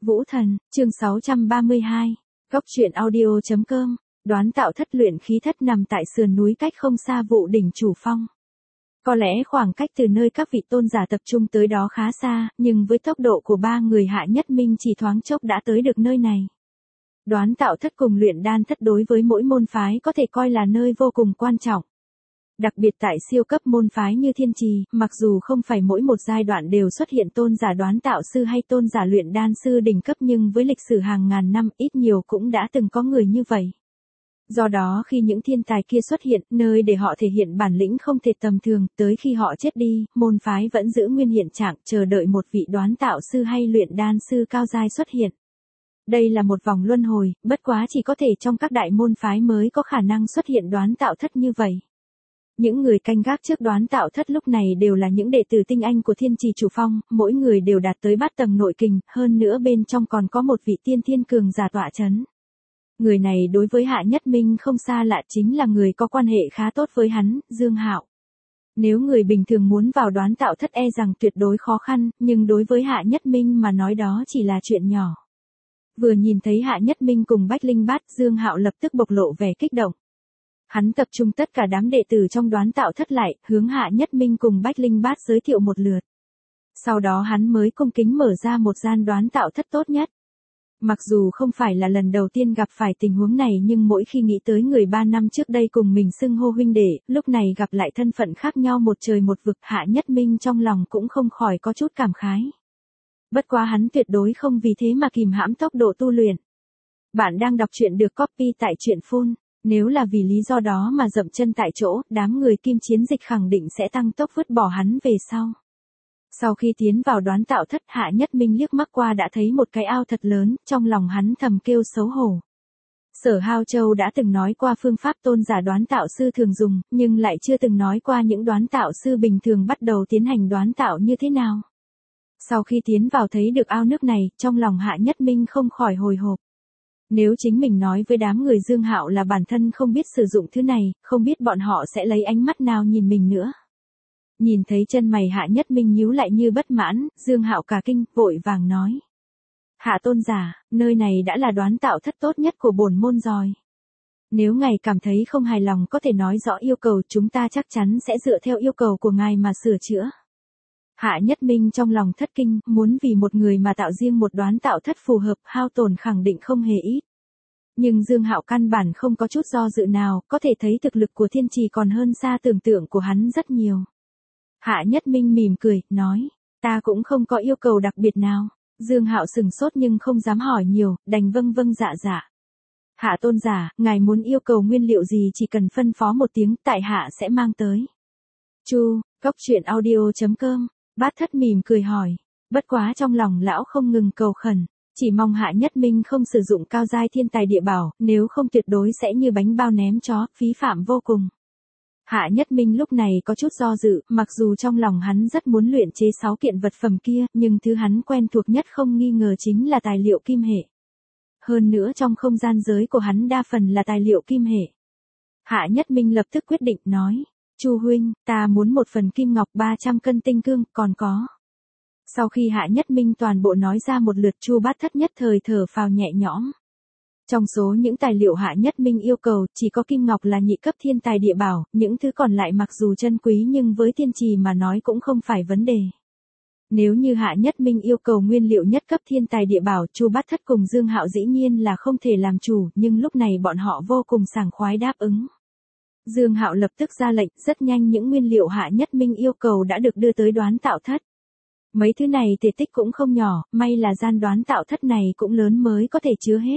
Vũ Thần, chương 632. Góc truyện audio.com. Đoán tạo thất luyện khí thất nằm tại sườn núi cách không xa Vụ Đỉnh Chủ Phong. Có lẽ khoảng cách từ nơi các vị tôn giả tập trung tới đó khá xa, nhưng với tốc độ của ba người Hạ Nhất Minh chỉ thoáng chốc đã tới được nơi này. Đoán tạo thất cùng luyện đan thất đối với mỗi môn phái có thể coi là nơi vô cùng quan trọng. Đặc biệt tại siêu cấp môn phái như Thiên Trì, mặc dù không phải mỗi một giai đoạn đều xuất hiện tôn giả đoán tạo sư hay tôn giả luyện đan sư đỉnh cấp, nhưng với lịch sử hàng ngàn năm ít nhiều cũng đã từng có người như vậy. Do đó khi những thiên tài kia xuất hiện, nơi để họ thể hiện bản lĩnh không thể tầm thường, tới khi họ chết đi, môn phái vẫn giữ nguyên hiện trạng, chờ đợi một vị đoán tạo sư hay luyện đan sư cao giai xuất hiện. Đây là một vòng luân hồi, bất quá chỉ có thể trong các đại môn phái mới có khả năng xuất hiện đoán tạo thất như vậy. Những người canh gác trước đoán tạo thất lúc này đều là những đệ tử tinh anh của Thiên Trì Chủ Phong, mỗi người đều đạt tới bát tầng nội kình, hơn nữa bên trong còn có một vị tiên thiên cường giả tọa chấn. Người này đối với Hạ Nhất Minh không xa lạ, chính là người có quan hệ khá tốt với hắn, Dương Hạo. Nếu người bình thường muốn vào đoán tạo thất e rằng tuyệt đối khó khăn, nhưng đối với Hạ Nhất Minh mà nói đó chỉ là chuyện nhỏ. Vừa nhìn thấy Hạ Nhất Minh cùng Bách Linh Bát, Dương Hạo lập tức bộc lộ vẻ kích động. Hắn tập trung tất cả đám đệ tử trong đoán tạo thất lại, hướng Hạ Nhất Minh cùng Bách Linh Bát giới thiệu một lượt. Sau đó hắn mới cung kính mở ra một gian đoán tạo thất tốt nhất. Mặc dù không phải là lần đầu tiên gặp phải tình huống này, nhưng mỗi khi nghĩ tới người 3 năm trước đây cùng mình xưng hô huynh đệ, lúc này gặp lại thân phận khác nhau một trời một vực, Hạ Nhất Minh trong lòng cũng không khỏi có chút cảm khái. Bất quá hắn tuyệt đối không vì thế mà kìm hãm tốc độ tu luyện. Bạn đang đọc truyện được copy tại truyện Phun. Nếu là vì lý do đó mà dậm chân tại chỗ, đám người Kim Chiến Dịch khẳng định sẽ tăng tốc vứt bỏ hắn về sau. Sau khi tiến vào đoán tạo thất, Hạ Nhất Minh liếc mắt qua đã thấy một cái ao thật lớn, trong lòng hắn thầm kêu xấu hổ. Sở Hao Châu đã từng nói qua phương pháp tôn giả đoán tạo sư thường dùng, nhưng lại chưa từng nói qua những đoán tạo sư bình thường bắt đầu tiến hành đoán tạo như thế nào. Sau khi tiến vào thấy được ao nước này, trong lòng Hạ Nhất Minh không khỏi hồi hộp. Nếu chính mình nói với đám người Dương Hạo là bản thân không biết sử dụng thứ này, không biết bọn họ sẽ lấy ánh mắt nào nhìn mình nữa. Nhìn thấy chân mày Hạ Nhất Minh nhíu lại như bất mãn, Dương Hạo cả kinh, vội vàng nói. Hạ tôn giả, nơi này đã là đoán tạo thất tốt nhất của bổn môn rồi. Nếu ngài cảm thấy không hài lòng có thể nói rõ yêu cầu, chúng ta chắc chắn sẽ dựa theo yêu cầu của ngài mà sửa chữa. Hạ Nhất Minh trong lòng thất kinh, muốn vì một người mà tạo riêng một đoán tạo thất phù hợp, hao tổn khẳng định không hề ít. Nhưng Dương Hạo căn bản không có chút do dự nào, có thể thấy thực lực của Thiên Trì còn hơn xa tưởng tượng của hắn rất nhiều. Hạ Nhất Minh mỉm cười, nói, ta cũng không có yêu cầu đặc biệt nào. Dương Hạo sừng sốt nhưng không dám hỏi nhiều, đành vâng vâng dạ dạ. Hạ tôn giả, ngài muốn yêu cầu nguyên liệu gì chỉ cần phân phó một tiếng, tại hạ sẽ mang tới. Chu, góc truyện audio.com. Bát Thất mỉm cười hỏi, bất quá trong lòng lão không ngừng cầu khẩn, chỉ mong Hạ Nhất Minh không sử dụng cao giai thiên tài địa bảo, nếu không tuyệt đối sẽ như bánh bao ném chó, phí phạm vô cùng. Hạ Nhất Minh lúc này có chút do dự, mặc dù trong lòng hắn rất muốn luyện chế 6 kiện vật phẩm kia, nhưng thứ hắn quen thuộc nhất không nghi ngờ chính là tài liệu kim hệ. Hơn nữa trong không gian giới của hắn đa phần là tài liệu kim hệ. Hạ Nhất Minh lập tức quyết định nói. Chu huynh, ta muốn một phần kim ngọc 300 cân tinh cương, còn có. Sau khi Hạ Nhất Minh toàn bộ nói ra một lượt, Chu Bát Thất nhất thời thở phào nhẹ nhõm. Trong số những tài liệu Hạ Nhất Minh yêu cầu, chỉ có kim ngọc là nhị cấp thiên tài địa bảo, những thứ còn lại mặc dù chân quý nhưng với Thiên Trì mà nói cũng không phải vấn đề. Nếu như Hạ Nhất Minh yêu cầu nguyên liệu nhất cấp thiên tài địa bảo, Chu Bát Thất cùng Dương Hạo dĩ nhiên là không thể làm chủ, nhưng lúc này bọn họ vô cùng sảng khoái đáp ứng. Dương Hạo lập tức ra lệnh, rất nhanh những nguyên liệu Hạ Nhất Minh yêu cầu đã được đưa tới đoán tạo thất. Mấy thứ này thể tích cũng không nhỏ, may là gian đoán tạo thất này cũng lớn mới có thể chứa hết.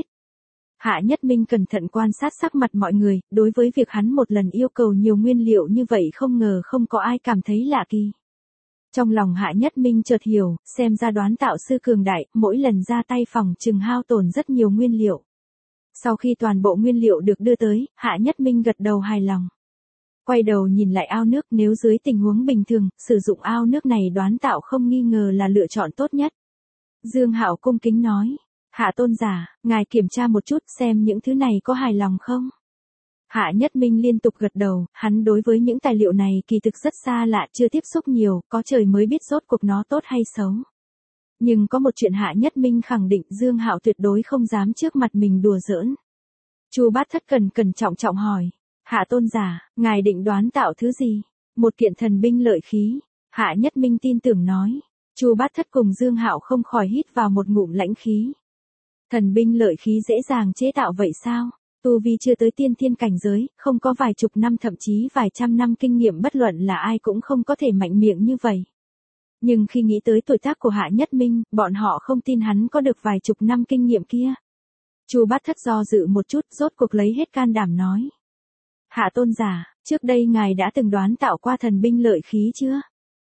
Hạ Nhất Minh cẩn thận quan sát sắc mặt mọi người, đối với việc hắn một lần yêu cầu nhiều nguyên liệu như vậy không ngờ không có ai cảm thấy lạ kỳ. Trong lòng Hạ Nhất Minh chợt hiểu, xem ra đoán tạo sư cường đại, mỗi lần ra tay phòng chừng hao tổn rất nhiều nguyên liệu. Sau khi toàn bộ nguyên liệu được đưa tới, Hạ Nhất Minh gật đầu hài lòng. Quay đầu nhìn lại ao nước, nếu dưới tình huống bình thường, sử dụng ao nước này đoán tạo không nghi ngờ là lựa chọn tốt nhất. Dương Hạo cung kính nói, Hạ tôn giả, ngài kiểm tra một chút xem những thứ này có hài lòng không? Hạ Nhất Minh liên tục gật đầu, hắn đối với những tài liệu này kỳ thực rất xa lạ, chưa tiếp xúc nhiều, có trời mới biết rốt cuộc nó tốt hay xấu. Nhưng có một chuyện Hạ Nhất Minh khẳng định Dương Hạo tuyệt đối không dám trước mặt mình đùa giỡn. Chu Bát Thất cẩn trọng trọng hỏi. Hạ tôn giả, ngài định đoán tạo thứ gì? Một kiện thần binh lợi khí. Hạ Nhất Minh tin tưởng nói. Chu Bát Thất cùng Dương Hạo không khỏi hít vào một ngụm lãnh khí. Thần binh lợi khí dễ dàng chế tạo vậy sao? Tu vi chưa tới tiên thiên cảnh giới, không có vài chục năm thậm chí vài trăm năm kinh nghiệm, bất luận là ai cũng không có thể mạnh miệng như vậy. Nhưng khi nghĩ tới tuổi tác của Hạ Nhất Minh, bọn họ không tin hắn có được vài chục năm kinh nghiệm kia. Chu Bát Thất do dự một chút, rốt cuộc lấy hết can đảm nói. Hạ tôn giả, trước đây ngài đã từng đoán tạo qua thần binh lợi khí chưa?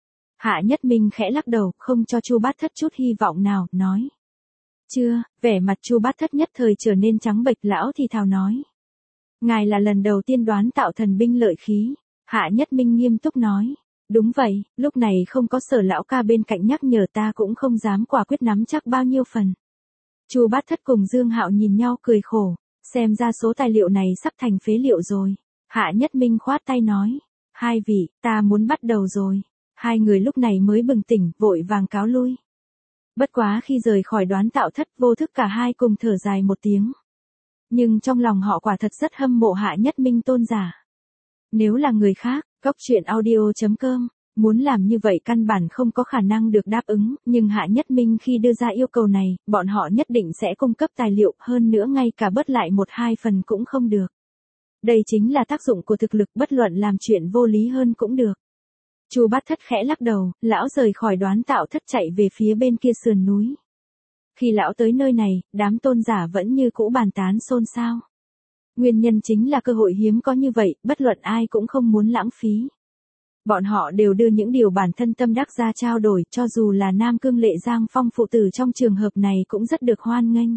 Hạ Nhất Minh khẽ lắc đầu, không cho Chu Bát Thất chút hy vọng nào, nói. Chưa, vẻ mặt Chu Bát Thất nhất thời trở nên trắng bệch, lão thì thào nói. Ngài là lần đầu tiên đoán tạo thần binh lợi khí. Hạ Nhất Minh nghiêm túc nói. Đúng vậy, lúc này không có Sở lão ca bên cạnh nhắc nhở ta cũng không dám quả quyết nắm chắc bao nhiêu phần. Chu Bát Thất cùng Dương Hạo nhìn nhau cười khổ, xem ra số tài liệu này sắp thành phế liệu rồi. Hạ Nhất Minh khoát tay nói. Hai vị, ta muốn bắt đầu rồi. Hai người lúc này mới bừng tỉnh, vội vàng cáo lui. Bất quá khi rời khỏi đoán tạo thất, vô thức cả hai cùng thở dài một tiếng. Nhưng trong lòng họ quả thật rất hâm mộ Hạ Nhất Minh tôn giả. Nếu là người khác, Cốc.audio.com, muốn làm như vậy căn bản không có khả năng được đáp ứng, nhưng Hạ Nhất Minh khi đưa ra yêu cầu này, bọn họ nhất định sẽ cung cấp tài liệu, hơn nữa ngay cả bớt lại 1-2 phần cũng không được. Đây chính là tác dụng của thực lực, bất luận làm chuyện vô lý hơn cũng được. Chu Bát Thất khẽ lắc đầu, lão rời khỏi đoán tạo thất chạy về phía bên kia sườn núi. Khi lão tới nơi này, đám tôn giả vẫn như cũ bàn tán xôn xao. Nguyên nhân chính là cơ hội hiếm có như vậy, bất luận ai cũng không muốn lãng phí. Bọn họ đều đưa những điều bản thân tâm đắc ra trao đổi, cho dù là Nam Cương Lệ Giang Phong phụ tử trong trường hợp này cũng rất được hoan nghênh.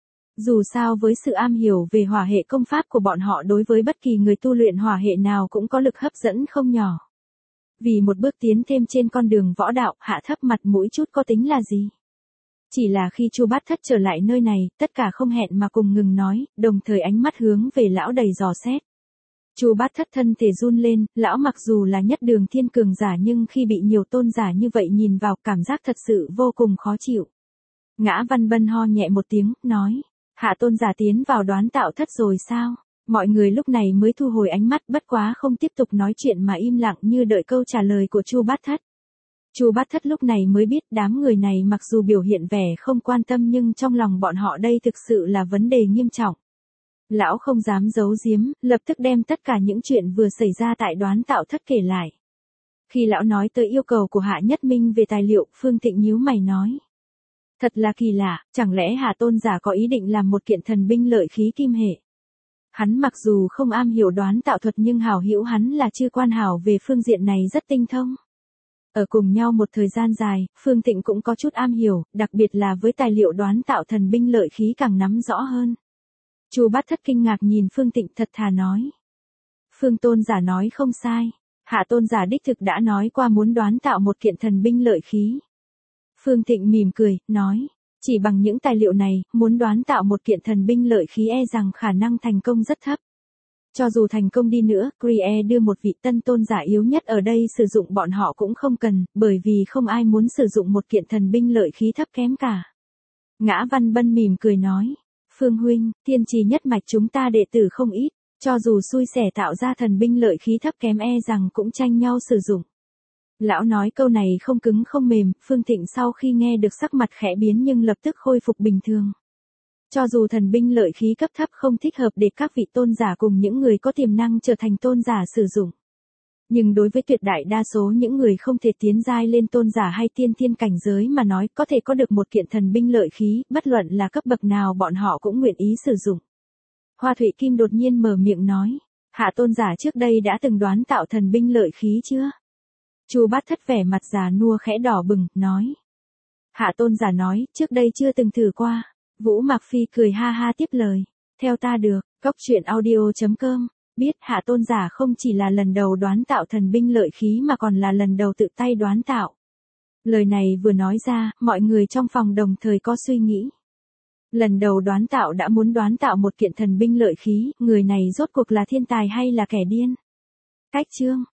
Dù sao với sự am hiểu về hỏa hệ công pháp của bọn họ, đối với bất kỳ người tu luyện hỏa hệ nào cũng có lực hấp dẫn không nhỏ. Vì một bước tiến thêm trên con đường võ đạo, hạ thấp mặt mũi chút có tính là gì? Chỉ là khi Chu Bát Thất trở lại nơi này, tất cả không hẹn mà cùng ngừng nói, đồng thời ánh mắt hướng về lão đầy dò xét. Chu Bát Thất thân thể run lên, lão mặc dù là nhất đường thiên cường giả nhưng khi bị nhiều tôn giả như vậy nhìn vào, cảm giác thật sự vô cùng khó chịu. Ngã Văn Bân ho nhẹ một tiếng, nói, Hạ tôn giả tiến vào đoán tạo thất rồi sao? Mọi người lúc này mới thu hồi ánh mắt, bất quá không tiếp tục nói chuyện mà im lặng như đợi câu trả lời của Chu Bát Thất. Chu Bát Thất lúc này mới biết đám người này mặc dù biểu hiện vẻ không quan tâm nhưng trong lòng bọn họ đây thực sự là vấn đề nghiêm trọng. Lão không dám giấu giếm, lập tức đem tất cả những chuyện vừa xảy ra tại đoán tạo thất kể lại. Khi lão nói tới yêu cầu của Hạ Nhất Minh về tài liệu, Phương Thịnh nhíu mày nói. Thật là kỳ lạ, chẳng lẽ Hạ tôn giả có ý định làm một kiện thần binh lợi khí kim hệ? Hắn mặc dù không am hiểu đoán tạo thuật nhưng hảo hữu hắn là Chư Quan Hảo về phương diện này rất tinh thông. Ở cùng nhau một thời gian dài, Phương Thịnh cũng có chút am hiểu, đặc biệt là với tài liệu đoán tạo thần binh lợi khí càng nắm rõ hơn. Chu Bát Thất kinh ngạc nhìn Phương Thịnh thật thà nói. Phương tôn giả nói không sai, Hạ tôn giả đích thực đã nói qua muốn đoán tạo một kiện thần binh lợi khí. Phương Thịnh mỉm cười, nói, chỉ bằng những tài liệu này, muốn đoán tạo một kiện thần binh lợi khí e rằng khả năng thành công rất thấp. Cho dù thành công đi nữa, Crie đưa một vị tân tôn giả yếu nhất ở đây sử dụng bọn họ cũng không cần, bởi vì không ai muốn sử dụng một kiện thần binh lợi khí thấp kém cả. Ngã Văn Bân mỉm cười nói, Phương huynh, tiên trì nhất mạch chúng ta đệ tử không ít, cho dù xui xẻ tạo ra thần binh lợi khí thấp kém e rằng cũng tranh nhau sử dụng. Lão nói câu này không cứng không mềm, Phương Thịnh sau khi nghe được sắc mặt khẽ biến nhưng lập tức khôi phục bình thường. Cho dù thần binh lợi khí cấp thấp không thích hợp để các vị tôn giả cùng những người có tiềm năng trở thành tôn giả sử dụng. Nhưng đối với tuyệt đại đa số những người không thể tiến giai lên tôn giả hay tiên thiên cảnh giới mà nói có thể có được một kiện thần binh lợi khí, bất luận là cấp bậc nào bọn họ cũng nguyện ý sử dụng. Hoa Thụy Kim đột nhiên mở miệng nói, Hạ tôn giả trước đây đã từng đoán tạo thần binh lợi khí chưa? Chu Bát Thất vẻ mặt già nua khẽ đỏ bừng, nói. Hạ tôn giả nói, trước đây chưa từng thử qua. Vũ Mạc Phi cười ha ha tiếp lời. Theo ta được, Cốc.audio.com, biết Hạ tôn giả không chỉ là lần đầu đoán tạo thần binh lợi khí mà còn là lần đầu tự tay đoán tạo. Lời này vừa nói ra, mọi người trong phòng đồng thời có suy nghĩ. Lần đầu đoán tạo đã muốn đoán tạo một kiện thần binh lợi khí, người này rốt cuộc là thiên tài hay là kẻ điên? Cách chương